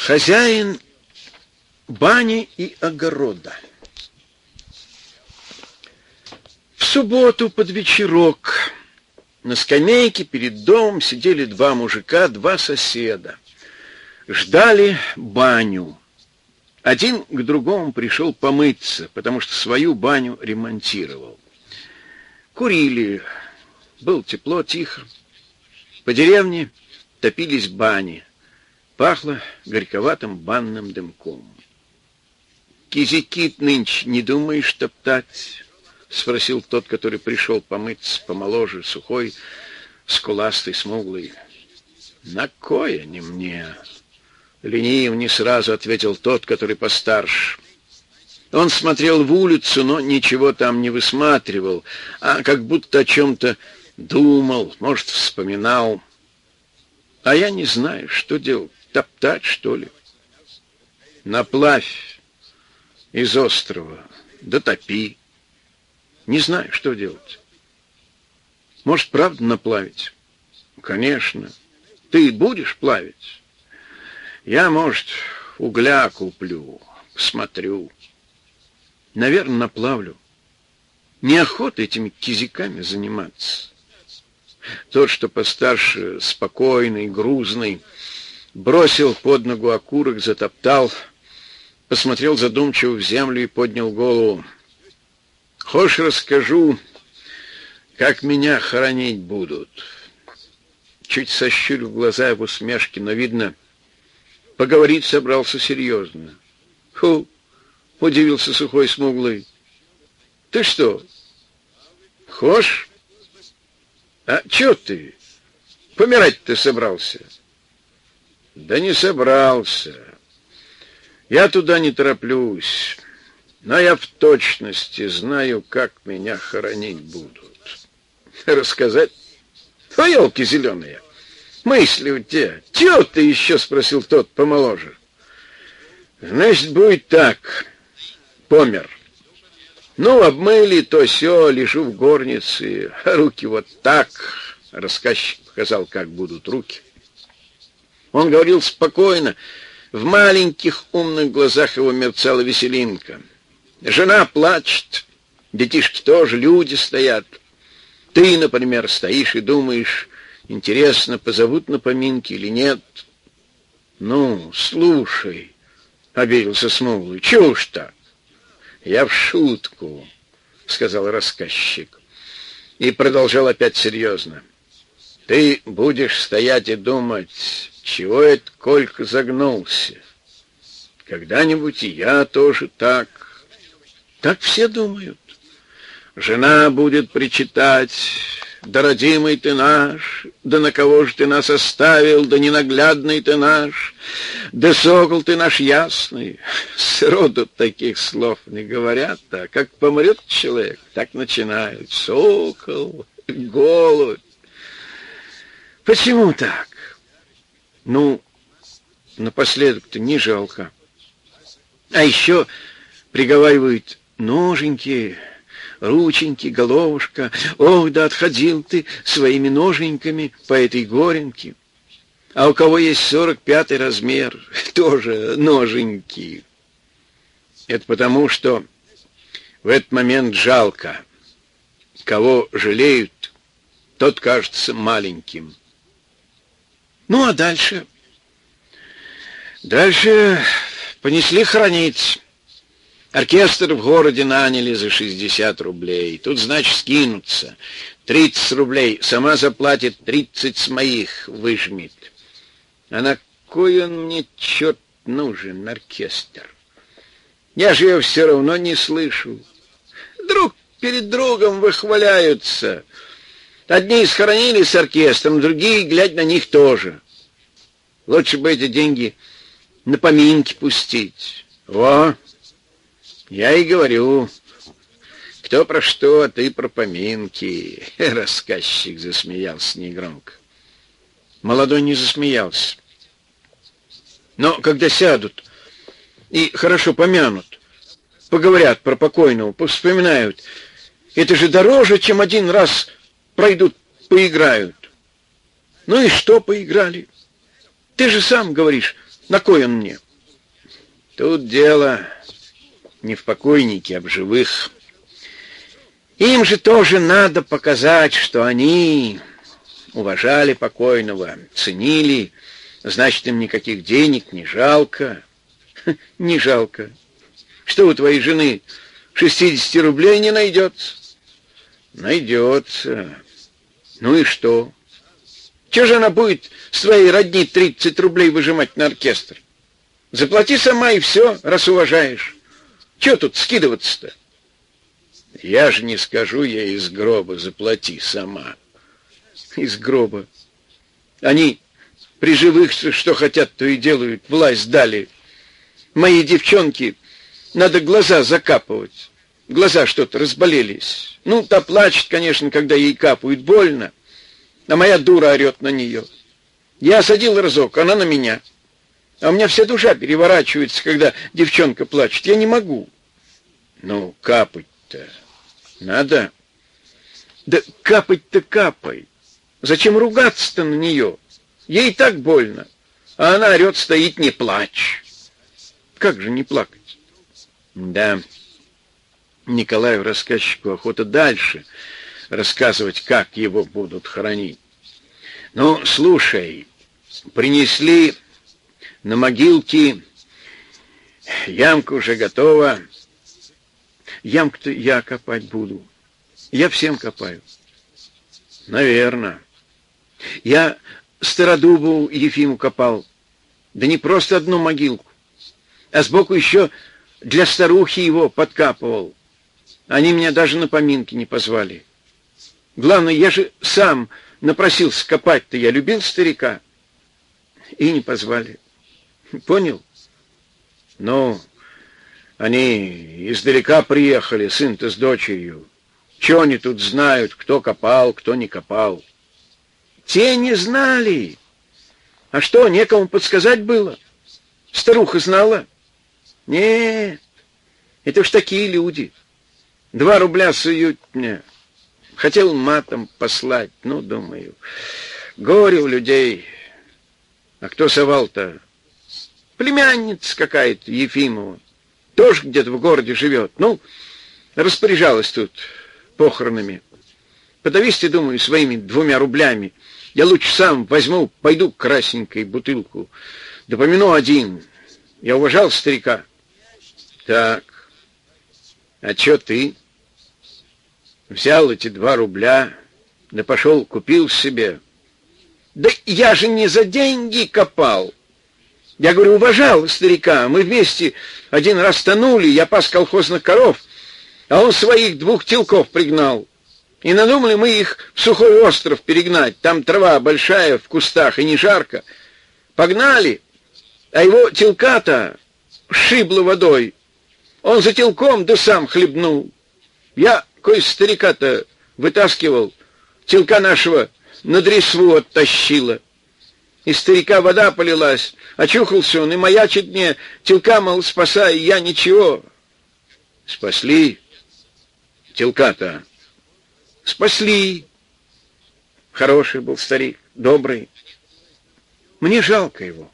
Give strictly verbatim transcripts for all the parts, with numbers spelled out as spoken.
Хозяин бани и огорода. В субботу под вечерок на скамейке перед домом сидели два мужика, два соседа. Ждали баню. Один к другому пришел помыться, потому что свою баню ремонтировал. Курили. Было тепло, тихо. По деревне топились бани. Пахло горьковатым банным дымком. «Кизяки нынче не думаешь топтать?» — спросил тот, который пришел помыться, помоложе, сухой, скуластый, смуглый. «На кое не мне?» — лениво не сразу ответил тот, который постарше. Он смотрел в улицу, но ничего там не высматривал, а как будто о чем-то думал, может, вспоминал. «А я не знаю, что делать, топтать, что ли?» «Наплавь из острова, да топи. Не знаю, что делать». «Может, правда наплавить?» «Конечно. Ты будешь плавить?» «Я, может, угля куплю, посмотрю. Наверное, наплавлю. Неохота этими кизяками заниматься». Тот, что постарше, спокойный, грузный, бросил под ногу окурок, затоптал, посмотрел задумчиво в землю и поднял голову. «Хочешь, расскажу, как меня хоронить будут?» Чуть сощурил глаза в усмешке, но, видно, поговорить собрался серьезно. «Фу!» — удивился сухой смуглый. «Ты что, хошь? А чё ты? Помирать-то собрался?» «Да не собрался. Я туда не тороплюсь, но я в точности знаю, как меня хоронить будут. Рассказать? О, елки зеленые! Мысли у тебя. Чё ты еще?» — спросил тот помоложе. «Значит, будет так. Помер. Ну, обмыли, то сё, лежу в горнице, а руки вот так». Рассказчик показал, как будут руки. Он говорил спокойно, в маленьких умных глазах его мерцала веселинка. Жена плачет, детишки тоже, люди стоят. Ты, например, стоишь и думаешь, интересно, позовут на поминки или нет. «Ну, слушай», — обиделся смуглый, — «чего уж так?» «Я в шутку», — сказал рассказчик. И продолжал опять серьезно. «Ты будешь стоять и думать, чего это Колька загнулся? Когда-нибудь и я тоже так. Так все думают. Жена будет причитать: да родимый ты наш, да на кого же ты нас оставил, да ненаглядный ты наш, да сокол ты наш ясный». Сроду таких слов не говорят, а как помрет человек, так начинают: сокол, голубь. Почему так? Ну, напоследок-то не жалко. А еще приговаривают: ноженьки, рученьки, головушка, ох, да отходил ты своими ноженьками по этой горенке. А у кого есть сорок пятый размер, тоже ноженьки. Это потому, что в этот момент жалко. Кого жалеют, тот кажется маленьким. Ну, а дальше? Дальше понесли хоронить. Оркестр в городе наняли за шестьдесят рублей. Тут, значит, скинутся. тридцать рублей. Сама заплатит, тридцать с моих выжмет. А на кой он мне, черт, нужен, оркестр? Я же его все равно не слышу. Друг перед другом выхваляются. Одни схоронили с оркестром, другие, глядь на них, тоже. Лучше бы эти деньги на поминки пустить. Во! Я и говорю, кто про что, а ты про поминки. Рассказчик засмеялся негромко. Молодой не засмеялся. Но когда сядут и хорошо помянут, поговорят про покойного, повспоминают, это же дороже, чем один раз пройдут, поиграют. Ну и что поиграли? Ты же сам говоришь, На кой он мне? Тут дело не в покойнике, а в живых. Им же тоже надо показать, что они уважали покойного, ценили, значит, им никаких денег не жалко. Не жалко. Что у твоей жены, шестьдесят рублей не найдется? Найдется. Ну и что? Чего же она будет с твоей родни тридцать рублей выжимать на оркестр? Заплати сама и все, раз уважаешь. Чего тут скидываться-то? Я же не скажу ей из гроба, заплати сама. Из гроба. Они при живых что хотят, то и делают, власть дали. Моей девчонке надо глаза закапывать. Глаза что-то разболелись. Ну, та плачет, конечно, когда ей капают, больно. А моя дура орет на нее. Я осадил разок, она на меня. А у меня вся душа переворачивается, когда девчонка плачет. Я не могу. Ну, капать-то надо. Да капать-то капай. Зачем ругаться-то на нее? Ей так больно. А она орет, стоит, не плачь. Как же не плакать? Да, Николаю рассказчику охота дальше рассказывать, как его будут хоронить. Ну, слушай, принесли на могилке, ямка уже готова. Ямку-то я копать буду. Я всем копаю. Наверно. Я Стародубу Ефиму копал. Да не просто одну могилку, а сбоку еще для старухи его подкапывал. Они меня даже на поминки не позвали. Главное, я же сам напросился копать-то. Я любил старика. И не позвали. Понял? Ну, они издалека приехали, сын-то с дочерью. Че они тут знают, кто копал, кто не копал? Те не знали. А что, некому подсказать было? Старуха знала? Нет, это уж такие люди. Два рубля суют мне. Хотел матом послать, ну, думаю, горе у людей. А кто совал-то? Племянница какая-то, Ефимова. Тоже где-то в городе живет. Ну, распоряжалась тут похоронами. Подавись, думаю, своими двумя рублями. Я лучше сам возьму, пойду к красненькой бутылку. Да помяну один. Я уважал старика. Так, а чё ты? Взял эти два рубля, да пошел, купил себе. Да я же не за деньги копал. Я, говорю, уважал старика. Мы вместе один раз тонули, я пас колхозных коров, а он своих двух телков пригнал. И надумали мы их в сухой остров перегнать. Там трава большая в кустах и не жарко. Погнали, а его телка-то шибло водой. Он за телком да сам хлебнул. Я кой старика-то вытаскивал, телка нашего на дресву оттащила. Из старика вода полилась, очухался он и маячит мне, телка, мол, спасай, я ничего. Спасли телка-то? Спасли. Хороший был старик, добрый. Мне жалко его.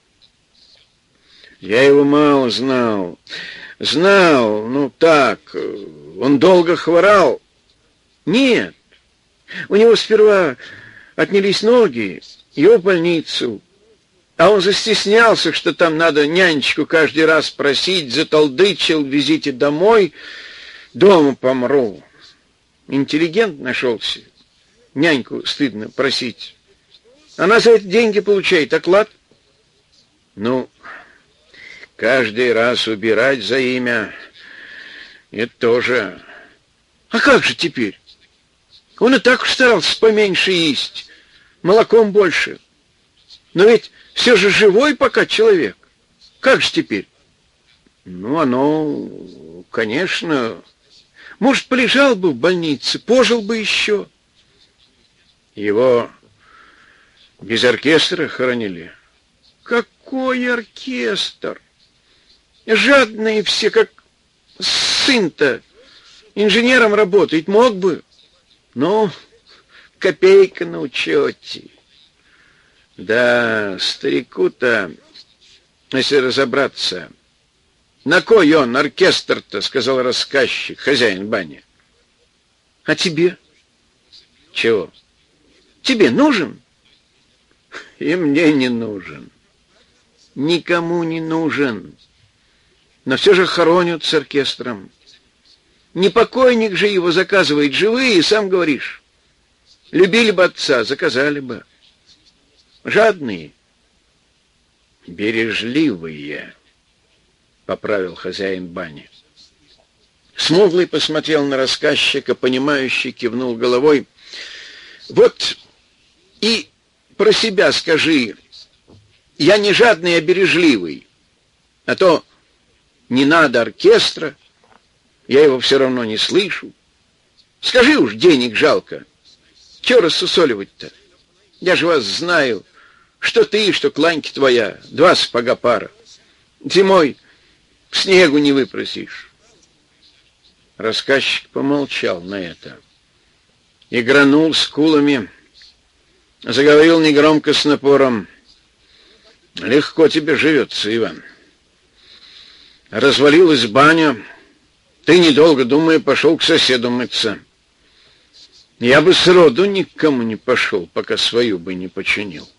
Я его мало знал. Знал, ну так, он долго хворал. Нет, у него сперва отнялись ноги, его в больницу. А он застеснялся, что там надо нянечку каждый раз просить, затолдычил, везите домой, дома помру. Интеллигент нашелся, няньку стыдно просить. Она за это деньги получает, оклад. Ну, каждый раз убирать за имя, это тоже. А как же теперь? Он и так уж старался поменьше есть, молоком больше. Но ведь все же живой пока человек. Как же теперь? Ну, оно, конечно, может, полежал бы в больнице, пожил бы еще. Его без оркестра хоронили. Какой оркестр? Жадные все, как сын-то. Инженером работает, мог бы. Ну, копейка на учете. Да, старику-то если разобраться. На кой он, оркестр-то, сказал рассказчик, хозяин бани. А тебе? Чего? Тебе нужен? И мне не нужен. Никому не нужен. Но все же хоронят с оркестром. Не покойник же его заказывает, живые, сам говоришь. Любили бы отца, заказали бы. Жадные. Бережливые, поправил хозяин бани. Смуглый посмотрел на рассказчика, понимающий, кивнул головой. Вот и про себя скажи. Я не жадный, а бережливый. А то не надо оркестра, я его все равно не слышу. Скажи уж, денег жалко. Чего рассусоливать-то? Я же вас знаю. Что ты, что кланьки твоя. Два сапога пара. Зимой снегу не выпросишь. Рассказчик помолчал на это. Игранул скулами. Заговорил негромко с напором. Легко тебе живется, Иван. Развалилась баня. Ты, недолго думая, пошел к соседу мыться. Я бы сроду никому не пошел, пока свою бы не починил.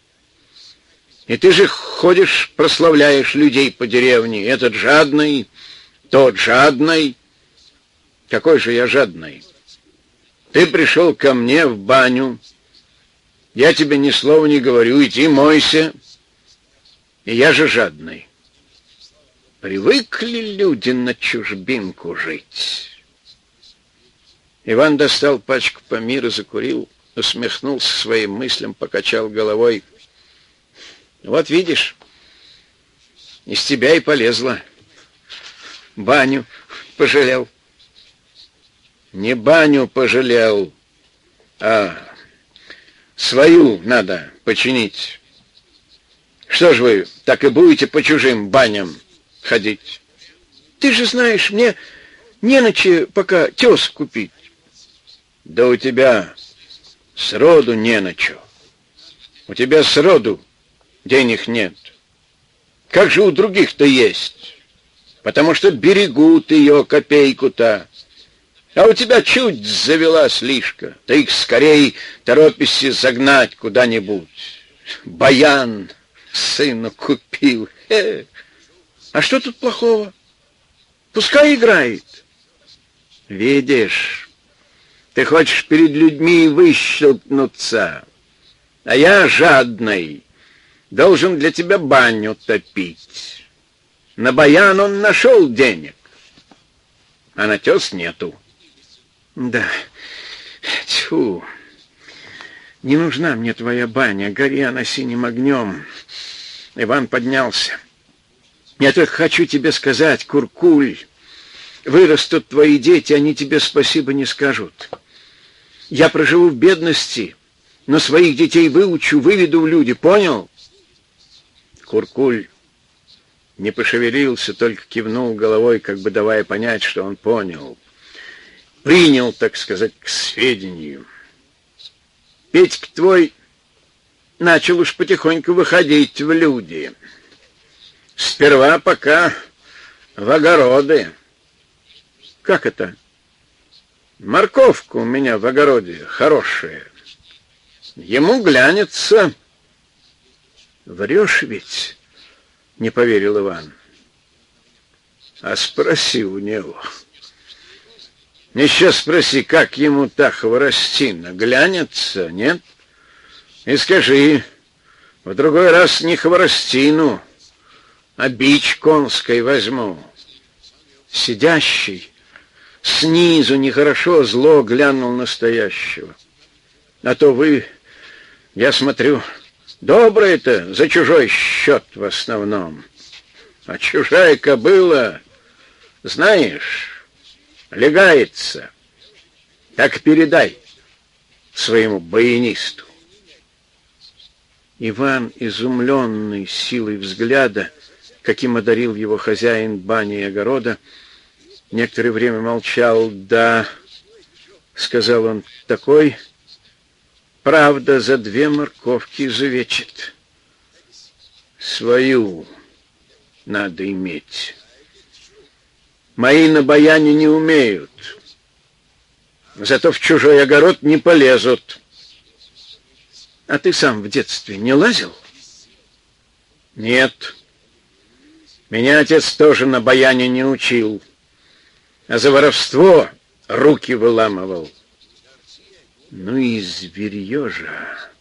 И ты же ходишь, прославляешь людей по деревне. Этот жадный, тот жадный. Какой же я жадный? Ты пришел ко мне в баню. Я тебе ни слова не говорю, иди мойся. И я же жадный. Привыкли люди на чужбинку жить. Иван достал пачку помира, закурил, усмехнулся своим мыслям, покачал головой. Вот видишь, из тебя и полезла. Баню пожалел. Не баню пожалел, а свою надо починить. Что ж вы так и будете по чужим баням ходить? Ты же знаешь, мне не на че пока тес купить. Да у тебя сроду не на че. У тебя сроду денег нет. Как же у других-то есть? Потому что берегут ее копейку-то. А у тебя чуть завелась лишка. Ты их скорей торопишься загнать куда-нибудь. Баян сыну купил. Хе. А что тут плохого? Пускай играет. Видишь, ты хочешь перед людьми выщелкнуться, а я жадный. Должен для тебя баню топить. На баян он нашел денег, а на тес нету. Да, тьфу, не нужна мне твоя баня, гори она синим огнем. Иван поднялся. Я только хочу тебе сказать, Куркуль, вырастут твои дети, они тебе спасибо не скажут. Я проживу в бедности, но своих детей выучу, выведу в люди, понял? Куркуль не пошевелился, только кивнул головой, как бы давая понять, что он понял. Принял, так сказать, к сведению. Петька твой начал уж потихоньку выходить в люди. Сперва пока в огороды. Как это? Морковка у меня в огороде хорошая. Ему глянется. Врешь ведь? Не поверил Иван. А спроси у него. Еще спроси, как ему та хворостина, глянется, нет? И скажи, в другой раз не хворостину, а бич конской возьму. Сидящий снизу нехорошо зло глянул настоящего. А то вы, я смотрю, добрые-то за чужой счет в основном. А чужая кобыла, знаешь, легается. Так передай своему баянисту. Иван, изумленный силой взгляда, каким одарил его хозяин бани и огорода, некоторое время молчал. «Да», — сказал он, — «такой, правда, за две морковки изувечит. Свою надо иметь. Мои на баяне не умеют. Зато в чужой огород не полезут. А ты сам в детстве не лазил? Нет. Меня отец тоже на баяне не учил. А за воровство руки выламывал. Ну и зверье же.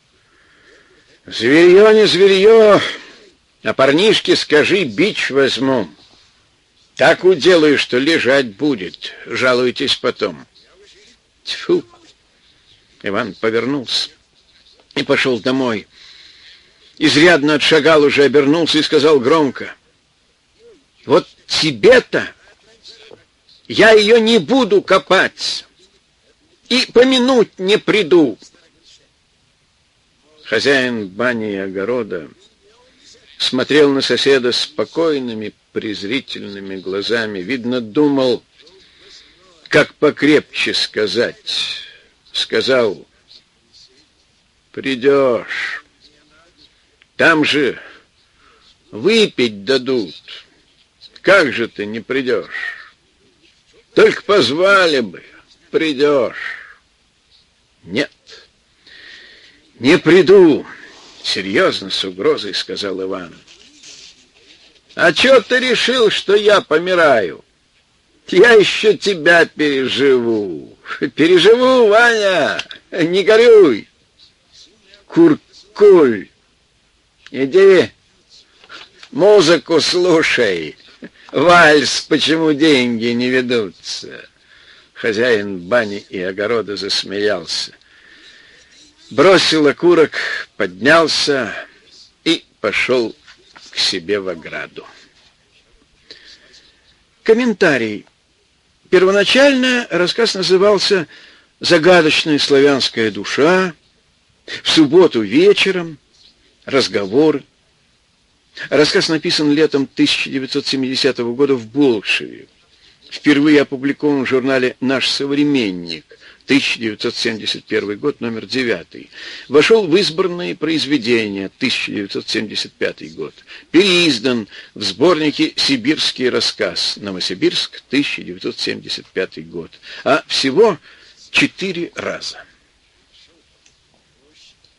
Зверье не зверье, а парнишке скажи, бич возьму. Так уделаю, что лежать будет. Жалуйтесь потом. Тьфу. Иван повернулся и пошел домой. Изрядно отшагал, уже обернулся и сказал громко: вот тебе-то я ее не буду копать и помянуть не приду. Хозяин бани и огорода смотрел на соседа спокойными, презрительными глазами. Видно, думал, как покрепче сказать. Сказал: придешь, там же выпить дадут. Как же ты не придешь? Только позвали бы, придешь. Нет, не приду, серьезно, с угрозой сказал Иван. А чё ты решил, что я помираю? Я еще тебя переживу. Переживу, Ваня, не горюй. Куркуль, иди музыку слушай. Вальс «Почему деньги не ведутся». Хозяин бани и огорода засмеялся. Бросил окурок, поднялся и пошел к себе в ограду. Комментарий. Первоначально рассказ назывался «Загадочная славянская душа», «В субботу вечером», «Разговоры». Рассказ написан летом тысяча девятьсот семидесятого года в Болшеве. Впервые опубликован в журнале «Наш современник», тысяча девятьсот семьдесят первый год, номер девятый. Вошел в избранные произведения, тысяча девятьсот семьдесят пятый год. Переиздан в сборнике «Сибирский рассказ», Новосибирск, тысяча девятьсот семьдесят пятый год. А всего четыре раза.